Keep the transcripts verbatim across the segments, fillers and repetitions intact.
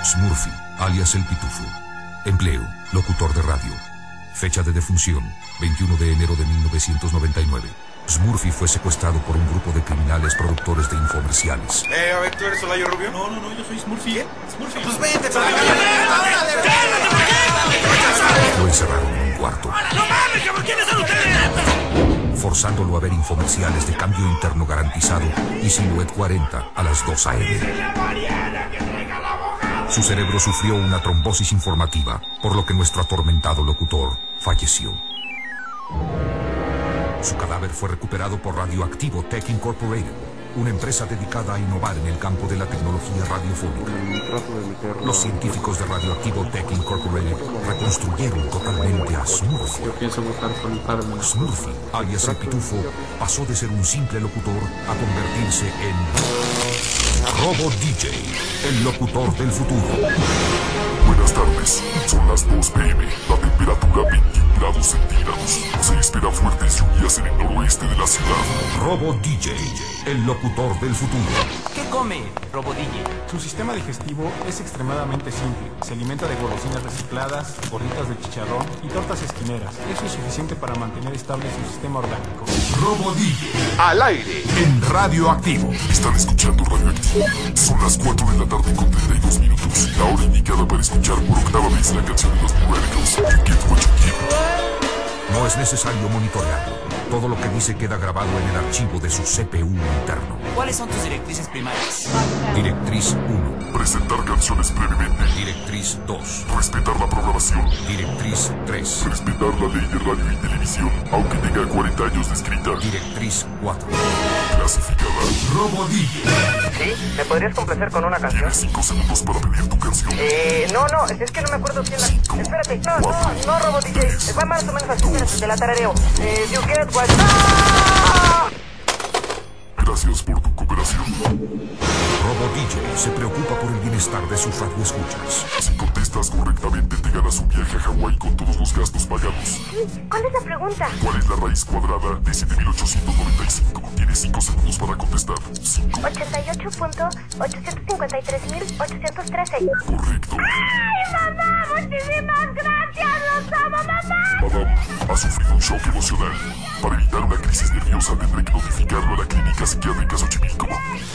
Smurfy, alias El Pitufo. Empleo, locutor de radio. Fecha de defunción, veintiuno de enero de mil novecientos noventa y nueve. Smurfy fue secuestrado por un grupo de criminales productores de infomerciales. Eh, a ver, ¿tú eres Olayo Rubio? No, no, no, yo soy Smurfy. ¿Qué? Smurfy. Pues vente, pero... Lo encerraron en un cuarto. ¡No mames, cabrón! ¿Quiénes son ustedes? Forzándolo a ver infomerciales de cambio interno garantizado y Silhouette cuarenta a las dos a eme. Su cerebro sufrió una trombosis informativa, por lo que nuestro atormentado locutor falleció. Su cadáver fue recuperado por Radioactivo Tech Incorporated, una empresa dedicada a innovar en el campo de la tecnología radiofónica. Los científicos de Radioactivo Tech Incorporated reconstruyeron totalmente a Smurfy. Yo pienso votar por el par de... Smurfy, alias El Pitufo, pasó de ser un simple locutor a convertirse en Robo D J, el locutor del futuro. Buenas tardes, son las dos pe eme, la temperatura veintiún grados centígrados. Se esperan fuertes lluvias en el noroeste de la ciudad. Robo D J, el locutor del futuro. ¿Qué come Robo D J? Su sistema digestivo es extremadamente simple. Se alimenta de golosinas recicladas, gorditas de chicharrón y tortas esquineras. Eso es suficiente para mantener estable su sistema orgánico. Robo D J, al aire, en Radioactivo. Están escuchando Radioactivo. Son las cuatro de la tarde con treinta y dos minutos. La hora indicada para escuchar por octava vez la canción de los Radicals. You Get What You Give. No es necesario monitorearlo. Todo lo que dice queda grabado en el archivo de su ce pe u interno. ¿Cuáles son tus directrices primarias? Directriz uno. Presentar canciones brevemente. Directriz dos. Respetar la programación. Directriz tres. Respetar la ley de radio y televisión, aunque tenga cuarenta años de escrita. Directriz cuatro. Clasificada. Robo D J. ¿Sí? ¿Me podrías complacer con una canción? Tienes cinco segundos para pedir tu canción. Eh, no, no, es que no me acuerdo quién la... Espérate, no, no, no, Robo D J. Va más o menos así, espérate, te la tarareo. Eh, you get what... ¡Ah! Gracias por tu cooperación. Robo D J se preocupa por el bienestar de sus radioescuchas. Si contestas correctamente, te ganas un viaje a Hawái con todos los gastos pagados. ¿Cuál es la pregunta? ¿Cuál es la raíz cuadrada de siete mil ochocientos noventa y cinco? Tienes cinco segundos para contestar. cinco. ochenta y ocho punto ochocientos cincuenta y tres mil ochocientos trece. Correcto. ¡Ay, mamá! ¡Muchísimas gracias! ¡Los amo, mamá! Madame ha sufrido un shock emocional. Para evitar una crisis nerviosa, tendré que notificarlo a la clínica psiquiátrica Xochimilco.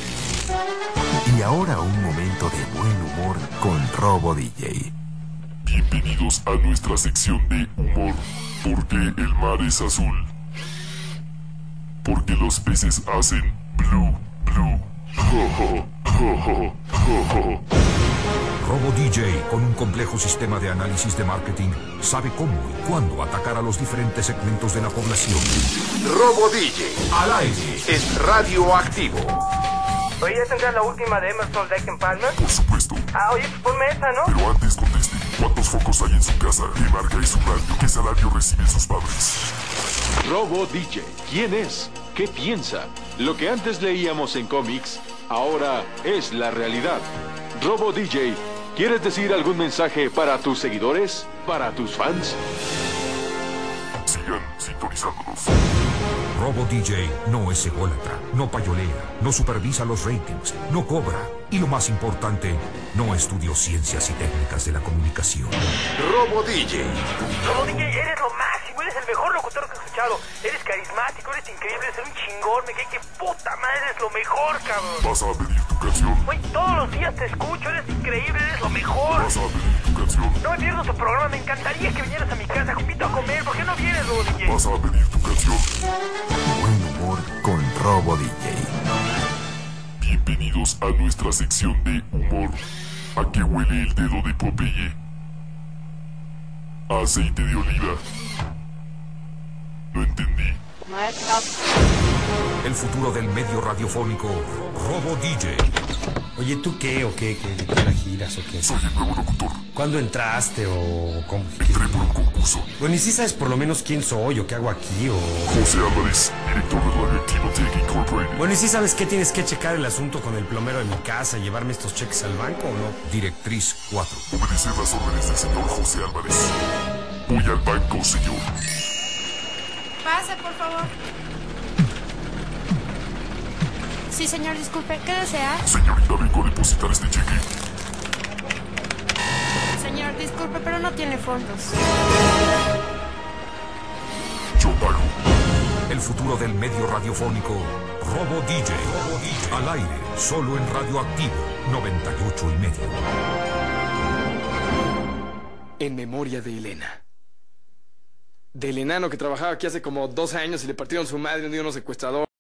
Y ahora un momento de buen humor con Robo D J. Bienvenidos a nuestra sección de humor. Porque el mar es azul. Porque los peces hacen blue, blue. Jo, jo, jo, jo, jo, jo. Robo D J, con un complejo sistema de análisis de marketing, sabe cómo y cuándo atacar a los diferentes segmentos de la población. Robo D J, al aire, es Radioactivo. Oye, ¿ya tendrás la última de Emerson Lake and Palmer? Por supuesto. Ah, oye, pues ponme esa, ¿no? Pero antes conteste, ¿cuántos focos hay en su casa? ¿Qué marca es su radio? ¿Qué salario reciben sus padres? Robo D J, ¿quién es? ¿Qué piensa? Lo que antes leíamos en cómics, ahora es la realidad. Robo D J, ¿quieres decir algún mensaje para tus seguidores? ¿Para tus fans? Sigan sintonizándonos. Robo D J no es ególatra, no payolea, no supervisa los ratings, no cobra y lo más importante, no estudió ciencias y técnicas de la comunicación. Robo D J. Robo D J, eres lo máximo, eres el mejor locutor que he escuchado. Eres carismático, eres increíble, eres un chingón, me cae que puta madre, eres lo mejor, cabrón. ¿Vas a pedir tu canción? Güey, todos los días te escucho, eres increíble, eres lo mejor. ¿Vas a pedir tu canción? No me pierdo tu programa, me encantaría que vinieras a mi casa, compito a comer, ¿por qué no vienes, Robo D J? ¿Vas a pedir tu canción? Buen humor con Robo D J. Bienvenidos a nuestra sección de humor. ¿A qué huele el dedo de Popeye? Aceite de oliva. No entendí. El futuro del medio radiofónico, Robo D J. Oye, ¿tú qué o qué? ¿Qué, qué la giras o qué? Soy el nuevo locutor. ¿Cuándo entraste o cómo? Entré por un concurso. Bueno, ¿y si sabes por lo menos quién soy o qué hago aquí o...? José Álvarez, director de Radioactivo Tech Incorporated. Bueno, ¿y si sabes qué tienes que checar el asunto con el plomero de mi casa, llevarme estos cheques al banco o no? Directriz cuatro. Obedecer las órdenes del señor José Álvarez. Voy al banco, señor. Pase, por favor. Sí, señor, disculpe. ¿Qué desea? Señorita, vengo a depositar este cheque. Disculpe, pero no tiene fondos. Yo pago. El futuro del medio radiofónico, Robo D J. Robo D J. Al aire, solo en Radioactivo, noventa y ocho y medio. En memoria de Elena. Del enano que trabajaba aquí hace como dos años y le partieron su madre un día unos secuestradores.